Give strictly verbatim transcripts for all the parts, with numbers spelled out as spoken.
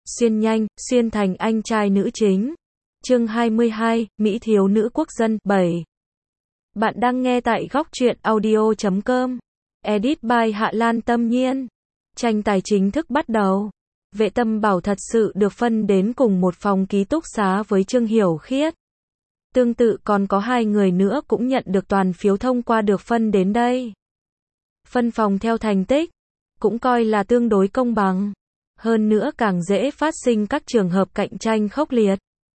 xuyên nhanh, xuyên thành anh trai nữ chính. Chương hai mươi hai, Mỹ thiếu nữ quốc dân, bảy. Bạn đang nghe tại góc truyện audio chấm com. Edit by Hạ Lan Tâm Nhiên. Tranh tài chính thức bắt đầu. Vệ Tâm Bảo thật sự được phân đến cùng một phòng ký túc xá với Trương Hiểu Khiết. Tương tự còn có hai người nữa cũng nhận được toàn phiếu thông qua được phân đến đây. Phân phòng theo thành tích, cũng coi là tương đối công bằng. Hơn nữa càng dễ phát sinh các trường hợp cạnh tranh khốc liệt.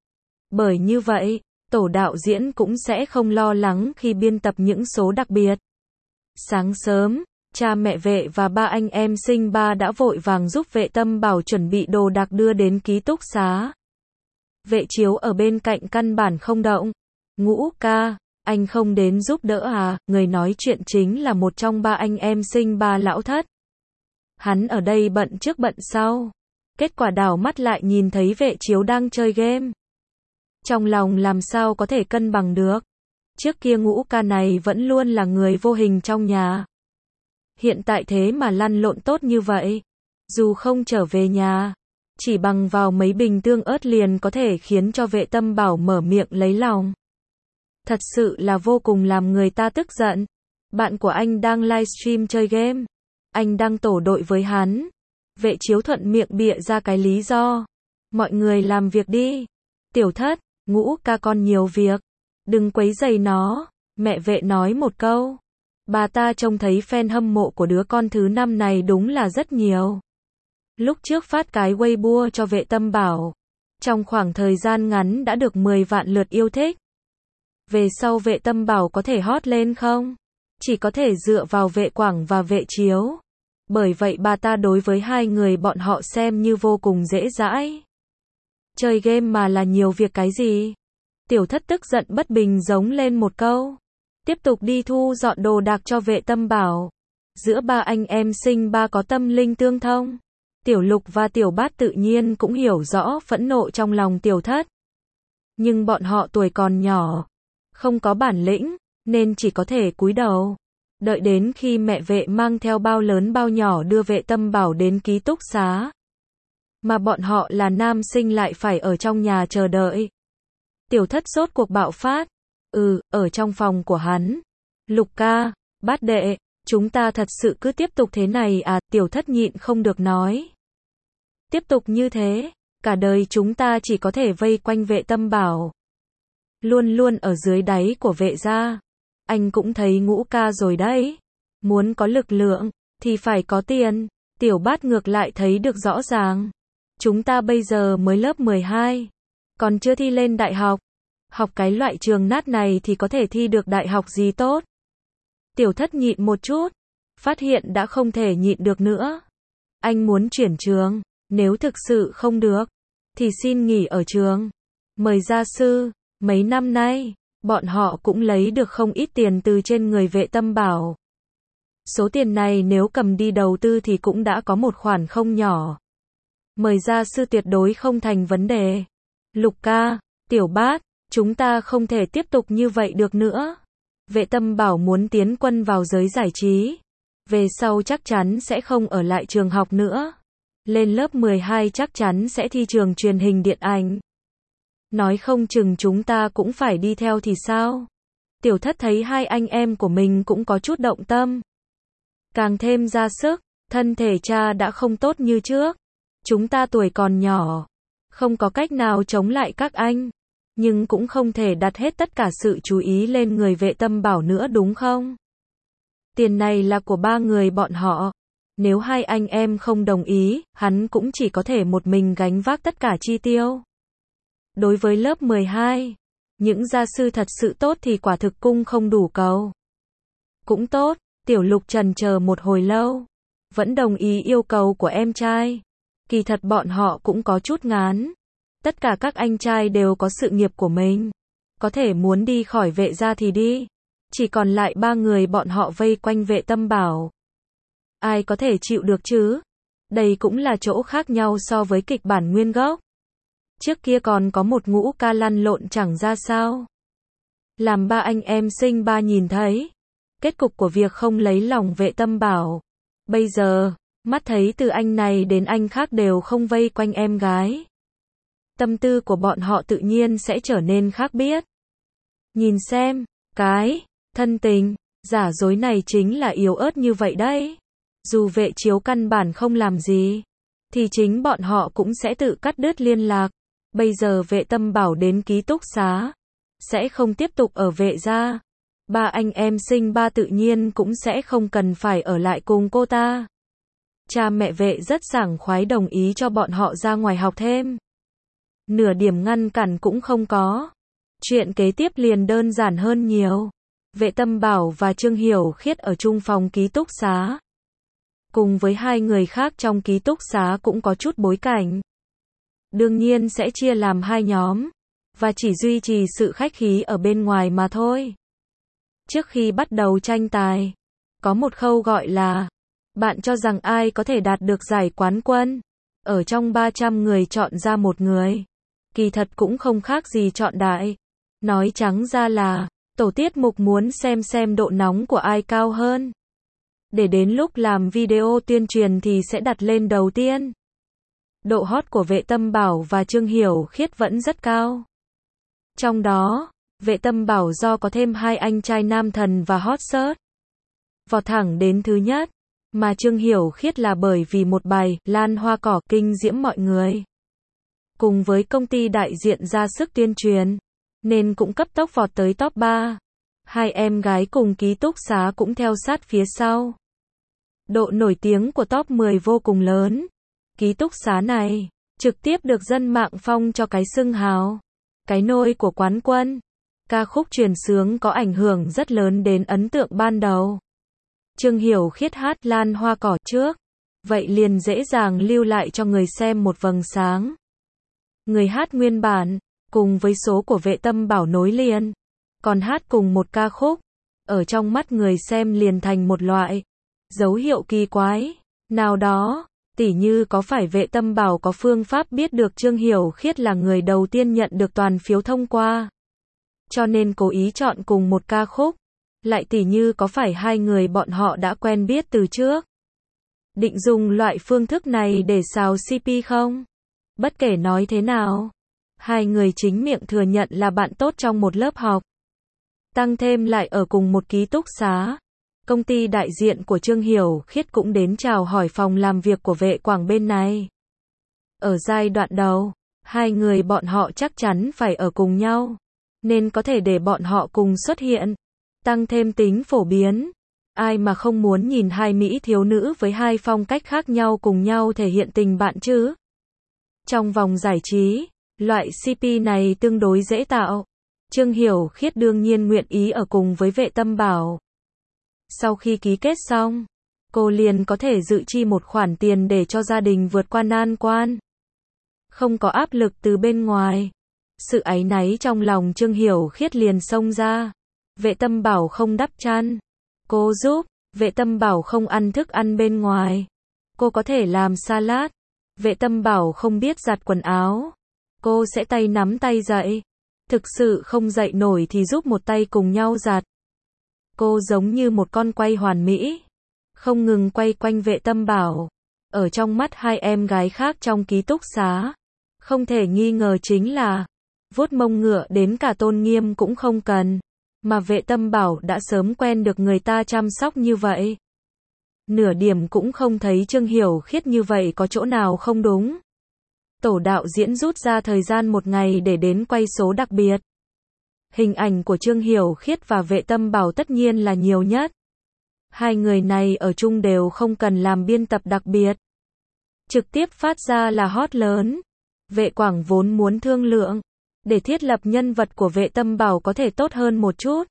Bởi như vậy, tổ đạo diễn cũng sẽ không lo lắng khi biên tập những số đặc biệt. Sáng sớm, cha mẹ Vệ và ba anh em sinh ba đã vội vàng giúp Vệ Tâm Bảo chuẩn bị đồ đạc đưa đến ký túc xá. Vệ Chiếu ở bên cạnh căn bản không động. Ngũ ca, anh không đến giúp đỡ à? Người nói chuyện chính là một trong ba anh em sinh ba lão thất. Hắn ở đây bận trước bận sau. Kết quả đảo mắt lại nhìn thấy Vệ Chiếu đang chơi game. Trong lòng làm sao có thể cân bằng được. Trước kia Ngũ ca này vẫn luôn là người vô hình trong nhà. Hiện tại thế mà lăn lộn tốt như vậy. Dù không trở về nhà, chỉ bằng vào mấy bình tương ớt liền có thể khiến cho Vệ Tâm Bảo mở miệng lấy lòng. Thật sự là vô cùng làm người ta tức giận. Bạn của anh đang livestream chơi game. Anh đang tổ đội với hắn. Vệ Chiếu thuận miệng bịa ra cái lý do. Mọi người làm việc đi. Tiểu thất, Ngũ ca con nhiều việc. Đừng quấy rầy nó. Mẹ Vệ nói một câu. Bà ta trông thấy fan hâm mộ của đứa con thứ năm này đúng là rất nhiều. Lúc trước phát cái Weibo cho Vệ Tâm Bảo. Trong khoảng thời gian ngắn đã được mười vạn lượt yêu thích. Về sau Vệ Tâm Bảo có thể hot lên không? Chỉ có thể dựa vào Vệ Quảng và Vệ Chiếu. Bởi vậy bà ta đối với hai người bọn họ xem như vô cùng dễ dãi. Chơi game mà là nhiều việc cái gì? Tiểu thất tức giận bất bình giống lên một câu. Tiếp tục đi thu dọn đồ đạc cho Vệ Tâm Bảo. Giữa ba anh em sinh ba có tâm linh tương thông. Tiểu Lục và Tiểu Bát tự nhiên cũng hiểu rõ phẫn nộ trong lòng tiểu thất. Nhưng bọn họ tuổi còn nhỏ, không có bản lĩnh, nên chỉ có thể cúi đầu. Đợi đến khi mẹ Vệ mang theo bao lớn bao nhỏ đưa Vệ Tâm Bảo đến ký túc xá. Mà bọn họ là nam sinh lại phải ở trong nhà chờ đợi. Tiểu thất rốt cuộc bạo phát. Ừ, ở trong phòng của hắn. Lục ca, Bát đệ, chúng ta thật sự cứ tiếp tục thế này à? Tiểu thất nhịn không được nói. Tiếp tục như thế, cả đời chúng ta chỉ có thể vây quanh Vệ Tâm Bảo. Luôn luôn ở dưới đáy của Vệ gia. Anh cũng thấy Ngũ ca rồi đấy. Muốn có lực lượng, thì phải có tiền. Tiểu Bát ngược lại thấy được rõ ràng. Chúng ta bây giờ mới lớp mười hai. Còn chưa thi lên đại học. Học cái loại trường nát này thì có thể thi được đại học gì tốt. Tiểu thất nhịn một chút. Phát hiện đã không thể nhịn được nữa. Anh muốn chuyển trường. Nếu thực sự không được, thì xin nghỉ ở trường. Mời gia sư. Mấy năm nay, bọn họ cũng lấy được không ít tiền từ trên người Vệ Tâm Bảo. Số tiền này nếu cầm đi đầu tư thì cũng đã có một khoản không nhỏ. Mời gia sư tuyệt đối không thành vấn đề. Lục ca, Tiểu Bát, chúng ta không thể tiếp tục như vậy được nữa. Vệ Tâm Bảo muốn tiến quân vào giới giải trí. Về sau chắc chắn sẽ không ở lại trường học nữa. Lên lớp mười hai chắc chắn sẽ thi trường truyền hình điện ảnh. Nói không chừng chúng ta cũng phải đi theo thì sao? Tiểu thất thấy hai anh em của mình cũng có chút động tâm. Càng thêm ra sức, thân thể cha đã không tốt như trước. Chúng ta tuổi còn nhỏ, không có cách nào chống lại các anh. Nhưng cũng không thể đặt hết tất cả sự chú ý lên người Vệ Tâm Bảo nữa đúng không? Tiền này là của ba người bọn họ. Nếu hai anh em không đồng ý, hắn cũng chỉ có thể một mình gánh vác tất cả chi tiêu. Đối với lớp mười hai, những gia sư thật sự tốt thì quả thực cung không đủ cầu. Cũng tốt, Tiểu Lục trần chờ một hồi lâu. Vẫn đồng ý yêu cầu của em trai. Kỳ thật bọn họ cũng có chút ngán. Tất cả các anh trai đều có sự nghiệp của mình. Có thể muốn đi khỏi Vệ gia thì đi. Chỉ còn lại ba người bọn họ vây quanh Vệ Tâm Bảo. Ai có thể chịu được chứ? Đây cũng là chỗ khác nhau so với kịch bản nguyên gốc. Trước kia còn có một Ngũ ca lăn lộn chẳng ra sao. Làm ba anh em sinh ba nhìn thấy. Kết cục của việc không lấy lòng Vệ Tâm Bảo. Bây giờ, Mắt thấy từ anh này đến anh khác đều không vây quanh em gái. Tâm tư của bọn họ tự nhiên sẽ trở nên khác biệt. Nhìn xem, cái thân tình giả dối này chính là yếu ớt như vậy đấy. Dù vệ chiếu căn bản không làm gì, thì chính bọn họ cũng sẽ tự cắt đứt liên lạc. Bây giờ vệ tâm bảo đến ký túc xá, sẽ không tiếp tục ở vệ gia. Ba anh em sinh ba tự nhiên cũng sẽ không cần phải ở lại cùng cô ta. Cha mẹ vệ rất sảng khoái đồng ý cho bọn họ ra ngoài học thêm. Nửa điểm ngăn cản cũng không có. Chuyện kế tiếp liền đơn giản hơn nhiều. Vệ tâm bảo và Trương Hiểu Khiết ở chung phòng ký túc xá. Cùng với hai người khác trong ký túc xá cũng có chút bối cảnh. Đương nhiên sẽ chia làm hai nhóm, và chỉ duy trì sự khách khí ở bên ngoài mà thôi. Trước khi bắt đầu tranh tài, có một khâu gọi là bạn cho rằng ai có thể đạt được giải quán quân. Ở trong ba trăm người chọn ra một người. Kỳ thật cũng không khác gì chọn đại. Nói trắng ra là tổ tiết mục muốn xem xem độ nóng của ai cao hơn. Để đến lúc làm video tuyên truyền thì sẽ đặt lên đầu tiên. Độ hot của vệ tâm bảo và Trương Hiểu Khiết vẫn rất cao. Trong đó, vệ tâm bảo do có thêm hai anh trai nam thần và hot search, vọt thẳng đến thứ nhất. Mà Trương Hiểu Khiết là bởi vì một bài Lan Hoa Cỏ kinh diễm mọi người. Cùng với công ty đại diện ra sức tuyên truyền, nên cũng cấp tốc vọt tới top ba. Hai em gái cùng ký túc xá cũng theo sát phía sau. Độ nổi tiếng của top mười vô cùng lớn. Ký túc xá này trực tiếp được dân mạng phong cho cái xưng hào cái nôi của quán quân. Ca khúc truyền sướng có ảnh hưởng rất lớn đến ấn tượng ban đầu. Trương Hiểu Khiết hát Lan Hoa Cỏ trước, vậy liền dễ dàng lưu lại cho người xem một vầng sáng. Người hát nguyên bản, cùng với số của vệ tâm bảo nối liền, còn hát cùng một ca khúc, ở trong mắt người xem liền thành một loại dấu hiệu kỳ quái nào đó. Tỉ như có phải vệ tâm bảo có phương pháp biết được Trương Hiểu Khiết là người đầu tiên nhận được toàn phiếu thông qua, cho nên cố ý chọn cùng một ca khúc. Lại tỉ như có phải hai người bọn họ đã quen biết từ trước, định dùng loại phương thức này để xào xê pê không? Bất kể nói thế nào, hai người chính miệng thừa nhận là bạn tốt trong một lớp học. Tăng thêm lại ở cùng một ký túc xá. Công ty đại diện của Trương Hiểu Khiết cũng đến chào hỏi phòng làm việc của vệ quảng bên này. Ở giai đoạn đầu, hai người bọn họ chắc chắn phải ở cùng nhau, nên có thể để bọn họ cùng xuất hiện. Tăng thêm tính phổ biến. Ai mà không muốn nhìn hai mỹ thiếu nữ với hai phong cách khác nhau cùng nhau thể hiện tình bạn chứ? Trong vòng giải trí, loại xê pê này tương đối dễ tạo. Trương Hiểu Khiết đương nhiên nguyện ý ở cùng với vệ tâm bảo. Sau khi ký kết xong, cô liền có thể dự chi một khoản tiền để cho gia đình vượt qua nan quan. Không có áp lực từ bên ngoài. Sự áy náy trong lòng Trương Hiểu Khiết liền xông ra. Vệ tâm bảo không đắp chăn, cô giúp. Vệ tâm bảo không ăn thức ăn bên ngoài, cô có thể làm salad. Vệ tâm bảo không biết giặt quần áo, cô sẽ tay nắm tay dậy. Thực sự không dậy nổi thì giúp một tay cùng nhau giặt. Cô giống như một con quay hoàn mỹ, không ngừng quay quanh vệ tâm bảo. Ở trong mắt hai em gái khác trong ký túc xá, không thể nghi ngờ chính là vuốt mông ngựa đến cả tôn nghiêm cũng không cần. Mà vệ tâm bảo đã sớm quen được người ta chăm sóc như vậy. Nửa điểm cũng không thấy Trương Hiểu Khiết như vậy có chỗ nào không đúng. Tổ đạo diễn rút ra thời gian một ngày để đến quay số đặc biệt. Hình ảnh của Trương Hiểu Khiết và vệ tâm bảo tất nhiên là nhiều nhất. Hai người này ở chung đều không cần làm biên tập đặc biệt. Trực tiếp phát ra là hot lớn. Vệ quảng vốn muốn thương lượng để thiết lập nhân vật của vệ tâm bảo có thể tốt hơn một chút,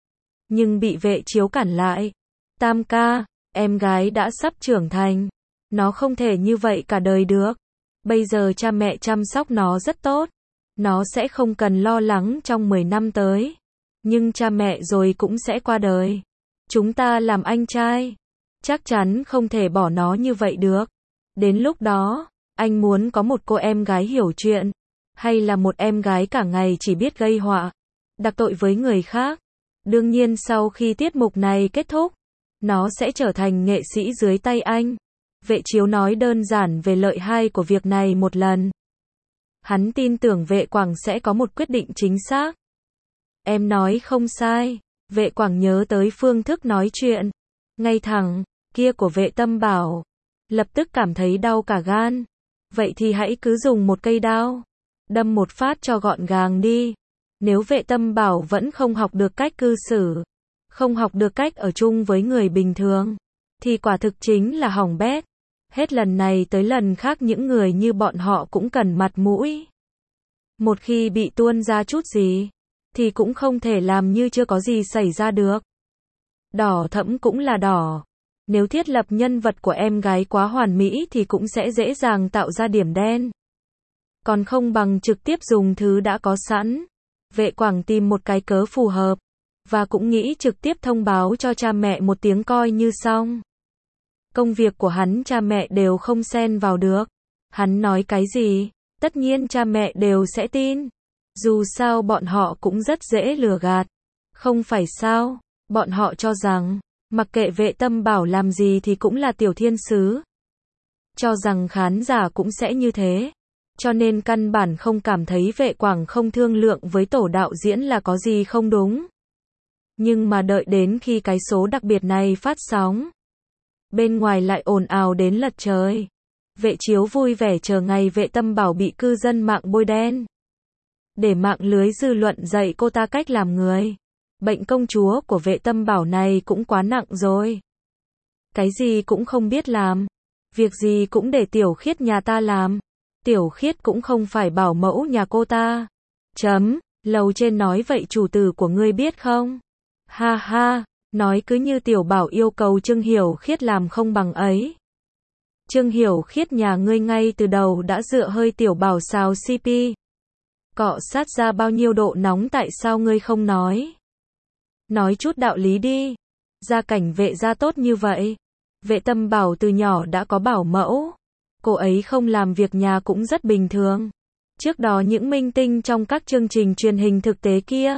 nhưng bị vệ chiếu cản lại. Tam ca, em gái đã sắp trưởng thành, nó không thể như vậy cả đời được. Bây giờ cha mẹ chăm sóc nó rất tốt, nó sẽ không cần lo lắng trong mười năm tới. Nhưng cha mẹ rồi cũng sẽ qua đời. Chúng ta làm anh trai, chắc chắn không thể bỏ nó như vậy được. Đến lúc đó, anh muốn có một cô em gái hiểu chuyện, hay là một em gái cả ngày chỉ biết gây họa, đặc tội với người khác. Đương nhiên sau khi tiết mục này kết thúc, nó sẽ trở thành nghệ sĩ dưới tay anh. Vệ Chiếu nói đơn giản về lợi hay của việc này một lần. Hắn tin tưởng Vệ Quảng sẽ có một quyết định chính xác. Em nói không sai. Vệ Quảng nhớ tới phương thức nói chuyện ngay thẳng kia của Vệ Tâm Bảo, lập tức cảm thấy đau cả gan. Vậy thì hãy cứ dùng một cây đao, đâm một phát cho gọn gàng đi. Nếu Vệ Tâm Bảo vẫn không học được cách cư xử, không học được cách ở chung với người bình thường, thì quả thực chính là hỏng bét. Hết lần này tới lần khác những người như bọn họ cũng cần mặt mũi. Một khi bị tuôn ra chút gì, thì cũng không thể làm như chưa có gì xảy ra được. Đỏ thẫm cũng là đỏ. Nếu thiết lập nhân vật của em gái quá hoàn mỹ thì cũng sẽ dễ dàng tạo ra điểm đen. Còn không bằng trực tiếp dùng thứ đã có sẵn. Vệ Quảng tìm một cái cớ phù hợp, và cũng nghĩ trực tiếp thông báo cho cha mẹ một tiếng coi như xong. Công việc của hắn cha mẹ đều không xen vào được. Hắn nói cái gì, tất nhiên cha mẹ đều sẽ tin. Dù sao bọn họ cũng rất dễ lừa gạt. Không phải sao, bọn họ cho rằng, mặc kệ Vệ Tâm Bảo làm gì thì cũng là tiểu thiên sứ. Cho rằng khán giả cũng sẽ như thế. Cho nên căn bản không cảm thấy Vệ Quảng không thương lượng với tổ đạo diễn là có gì không đúng. Nhưng mà đợi đến khi cái số đặc biệt này phát sóng, bên ngoài lại ồn ào đến lật trời. Vệ Chiếu vui vẻ chờ ngày Vệ Tâm Bảo bị cư dân mạng bôi đen, để mạng lưới dư luận dạy cô ta cách làm người. Bệnh công chúa của Vệ Tâm Bảo này cũng quá nặng rồi. Cái gì cũng không biết làm, việc gì cũng để Tiểu Khiết nhà ta làm. Tiểu Khiết cũng không phải bảo mẫu nhà cô ta. Chấm, lầu trên nói vậy chủ tử của ngươi biết không? Ha ha, nói cứ như Tiểu Bảo yêu cầu Trương Hiểu Khiết làm không bằng ấy. Trương Hiểu Khiết nhà ngươi ngay từ đầu đã dựa hơi Tiểu Bảo xào xê pê. Cọ sát ra bao nhiêu độ nóng, tại sao ngươi không nói? Nói chút đạo lý đi. Gia cảnh Vệ gia tốt như vậy. Vệ Tâm Bảo từ nhỏ đã có bảo mẫu. Cô ấy không làm việc nhà cũng rất bình thường. Trước đó những minh tinh trong các chương trình truyền hình thực tế kia,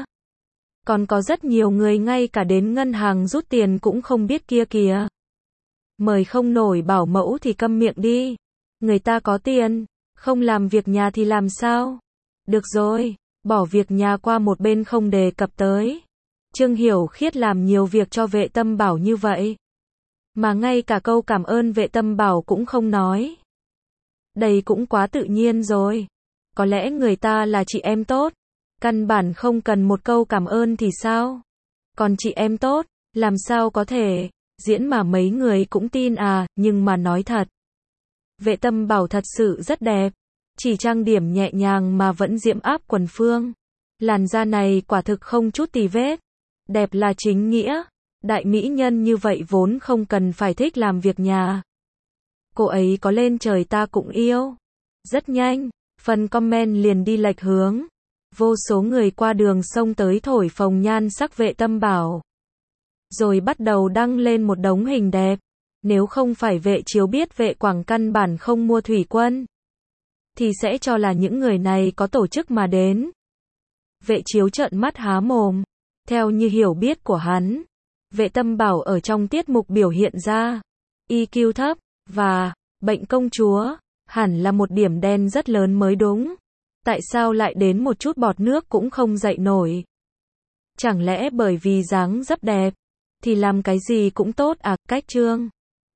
còn có rất nhiều người ngay cả đến ngân hàng rút tiền cũng không biết kia kìa. Mời không nổi bảo mẫu thì câm miệng đi. Người ta có tiền, không làm việc nhà thì làm sao? Được rồi, bỏ việc nhà qua một bên không đề cập tới. Trương Hiểu Khiết làm nhiều việc cho Vệ Tâm Bảo như vậy, mà ngay cả câu cảm ơn Vệ Tâm Bảo cũng không nói. Đây cũng quá tự nhiên rồi. Có lẽ người ta là chị em tốt, căn bản không cần một câu cảm ơn thì sao? Còn chị em tốt, làm sao có thể? Diễn mà mấy người cũng tin à, nhưng mà nói thật, Vệ Tâm Bảo thật sự rất đẹp. Chỉ trang điểm nhẹ nhàng mà vẫn diễm áp quần phương. Làn da này quả thực không chút tì vết. Đẹp là chính nghĩa. Đại mỹ nhân như vậy vốn không cần phải thích làm việc nhà. Cô ấy có lên trời ta cũng yêu. Rất nhanh, phần comment liền đi lệch hướng. Vô số người qua đường xông tới thổi phồng nhan sắc Vệ Tâm Bảo. Rồi bắt đầu đăng lên một đống hình đẹp. Nếu không phải Vệ Chiếu biết Vệ Quảng căn bản không mua thủy quân, thì sẽ cho là những người này có tổ chức mà đến. Vệ Chiếu trợn mắt há mồm. Theo như hiểu biết của hắn, Vệ Tâm Bảo ở trong tiết mục biểu hiện ra i kiu thấp, và bệnh công chúa, hẳn là một điểm đen rất lớn mới đúng. Tại sao lại đến một chút bọt nước cũng không dậy nổi? Chẳng lẽ bởi vì dáng dấp đẹp, thì làm cái gì cũng tốt à? Cách Trương